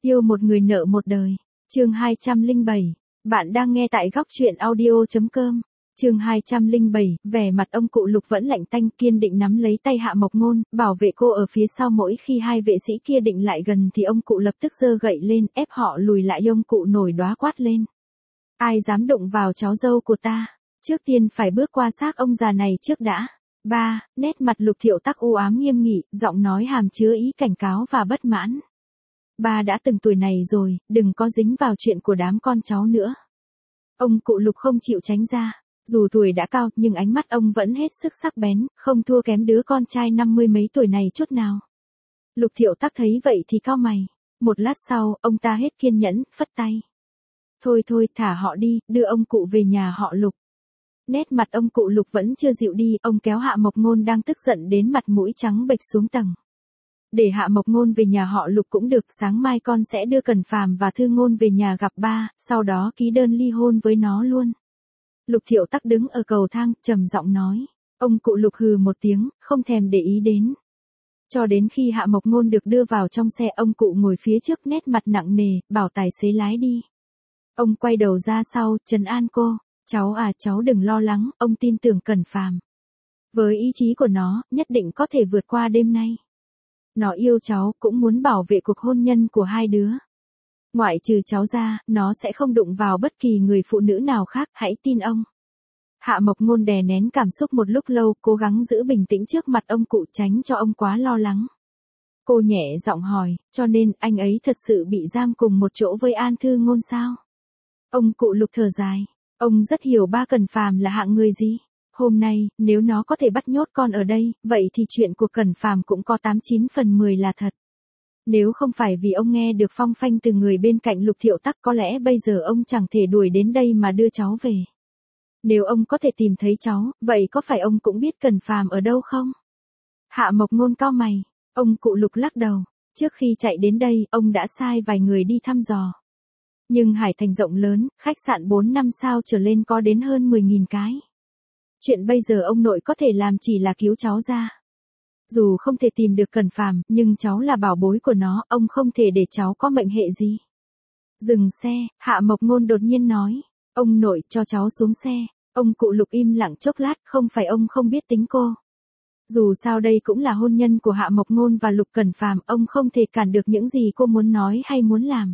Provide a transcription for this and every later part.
Yêu một người nợ một đời. Chương 207. Bạn đang nghe tại góc truyện audio.com. Chương 207, vẻ mặt ông cụ Lục vẫn lạnh tanh, kiên định nắm lấy tay Hạ Mộc Ngôn, bảo vệ cô ở phía sau. Mỗi khi hai vệ sĩ kia định lại gần thì ông cụ lập tức giơ gậy lên, ép họ lùi lại. Ông cụ nổi đoá quát lên: ai dám đụng vào cháu dâu của ta, trước tiên phải bước qua xác ông già này trước đã. Nét mặt Lục Thiệu Tắc u ám nghiêm nghị, giọng nói hàm chứa ý cảnh cáo và bất mãn. Ba đã từng tuổi này rồi, đừng có dính vào chuyện của đám con cháu nữa. Ông cụ Lục không chịu tránh ra. Dù tuổi đã cao, nhưng ánh mắt ông vẫn hết sức sắc bén, không thua kém đứa con trai 50 mấy tuổi này chút nào. Lục Thiệu Tắc thấy vậy thì cau mày. Một lát sau, ông ta hết kiên nhẫn, phất tay. Thôi, thả họ đi, đưa ông cụ về nhà họ Lục. Nét mặt ông cụ Lục vẫn chưa dịu đi, ông kéo Hạ Mộc Ngôn đang tức giận đến mặt mũi trắng bệch xuống tầng. Để Hạ Mộc Ngôn về nhà họ Lục cũng được, sáng mai con sẽ đưa Cẩn Phàm và Thư Ngôn về nhà gặp ba, sau đó ký đơn ly hôn với nó luôn. Lục Thiệu Tắc đứng ở cầu thang, trầm giọng nói. Ông cụ Lục hừ một tiếng, không thèm để ý đến. Cho đến khi Hạ Mộc Ngôn được đưa vào trong xe, ông cụ ngồi phía trước nét mặt nặng nề, bảo tài xế lái đi. Ông quay đầu ra sau, trấn an cô. Cháu đừng lo lắng, ông tin tưởng Cẩn Phàm. Với ý chí của nó, nhất định có thể vượt qua đêm nay. Nó yêu cháu, cũng muốn bảo vệ cuộc hôn nhân của hai đứa. Ngoại trừ cháu ra, nó sẽ không đụng vào bất kỳ người phụ nữ nào khác, hãy tin ông. Hạ Mộc Ngôn đè nén cảm xúc một lúc lâu, cố gắng giữ bình tĩnh trước mặt ông cụ, tránh cho ông quá lo lắng. Cô nhẹ giọng hỏi, cho nên anh ấy thật sự bị giam cùng một chỗ với An Thư Ngôn sao? Ông cụ Lục thở dài. Ông rất hiểu ba Cẩn Phàm là hạng người gì. Hôm nay, nếu nó có thể bắt nhốt con ở đây, vậy thì chuyện của Cẩn Phàm cũng có 89 phần 10 là thật. Nếu không phải vì ông nghe được phong phanh từ người bên cạnh Lục Thiệu Tắc, có lẽ bây giờ ông chẳng thể đuổi đến đây mà đưa cháu về. Nếu ông có thể tìm thấy cháu, vậy có phải ông cũng biết Cẩn Phàm ở đâu không? Hạ Mộc Ngôn cau mày. Ông cụ Lục lắc đầu. Trước khi chạy đến đây, ông đã sai vài người đi thăm dò. Nhưng Hải Thành rộng lớn, khách sạn 4-5 sao trở lên có đến hơn 10.000 cái. Chuyện bây giờ ông nội có thể làm chỉ là cứu cháu ra. Dù không thể tìm được Cẩn Phàm, nhưng cháu là bảo bối của nó, ông không thể để cháu có mệnh hệ gì. Dừng xe, Hạ Mộc Ngôn đột nhiên nói. Ông nội, cho cháu xuống xe. Ông cụ Lục im lặng chốc lát, không phải ông không biết tính cô. Dù sao đây cũng là hôn nhân của Hạ Mộc Ngôn và Lục Cẩn Phàm, ông không thể cản được những gì cô muốn nói hay muốn làm.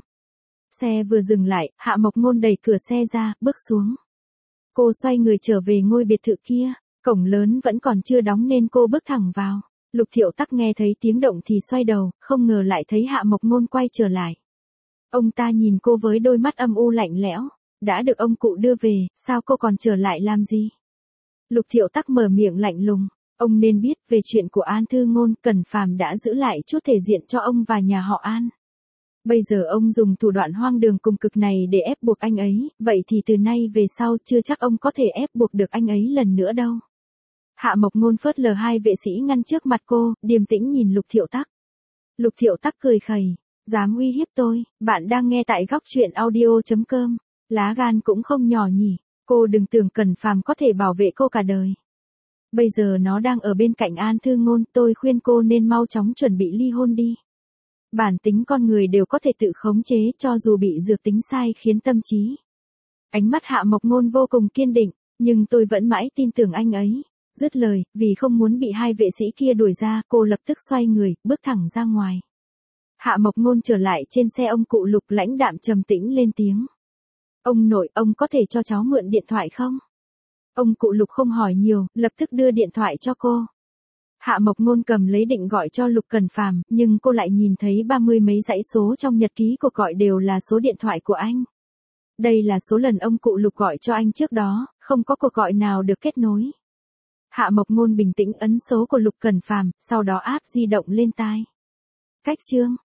Xe vừa dừng lại, Hạ Mộc Ngôn đẩy cửa xe ra, bước xuống. Cô xoay người trở về ngôi biệt thự kia, cổng lớn vẫn còn chưa đóng nên cô bước thẳng vào. Lục Thiệu Tắc nghe thấy tiếng động thì xoay đầu, không ngờ lại thấy Hạ Mộc Ngôn quay trở lại. Ông ta nhìn cô với đôi mắt âm u lạnh lẽo. Đã được ông cụ đưa về, sao cô còn trở lại làm gì? Lục Thiệu Tắc mở miệng lạnh lùng. Ông nên biết về chuyện của An Thư Ngôn, Cẩn Phàm đã giữ lại chút thể diện cho ông và nhà họ An. Bây giờ ông dùng thủ đoạn hoang đường cùng cực này để ép buộc anh ấy, vậy thì từ nay về sau chưa chắc ông có thể ép buộc được anh ấy lần nữa đâu. Hạ Mộc Ngôn phớt lờ hai vệ sĩ ngăn trước mặt cô, điềm tĩnh nhìn Lục Thiệu Tắc. Lục Thiệu Tắc cười khẩy. Dám uy hiếp tôi, bạn đang nghe tại góc truyện audio.com. Lá gan cũng không nhỏ nhỉ, cô đừng tưởng Cẩn Phàm có thể bảo vệ cô cả đời. Bây giờ nó đang ở bên cạnh An Thư Ngôn, tôi khuyên cô nên mau chóng chuẩn bị ly hôn đi. Bản tính con người đều có thể tự khống chế, cho dù bị dược tính sai khiến tâm trí. Ánh mắt Hạ Mộc Ngôn vô cùng kiên định, nhưng tôi vẫn mãi tin tưởng anh ấy. Dứt lời, vì không muốn bị hai vệ sĩ kia đuổi ra, cô lập tức xoay người, bước thẳng ra ngoài. Hạ Mộc Ngôn trở lại trên xe, ông cụ Lục lãnh đạm trầm tĩnh lên tiếng. Ông nội, ông có thể cho cháu mượn điện thoại không? Ông cụ Lục không hỏi nhiều, lập tức đưa điện thoại cho cô. Hạ Mộc Ngôn cầm lấy định gọi cho Lục Cẩn Phàm, nhưng cô lại nhìn thấy 30 mấy dãy số trong nhật ký cuộc gọi đều là số điện thoại của anh. Đây là số lần ông cụ Lục gọi cho anh trước đó, không có cuộc gọi nào được kết nối. Hạ Mộc Ngôn bình tĩnh ấn số của Lục Cẩn Phàm, sau đó áp di động lên tai. Cách chương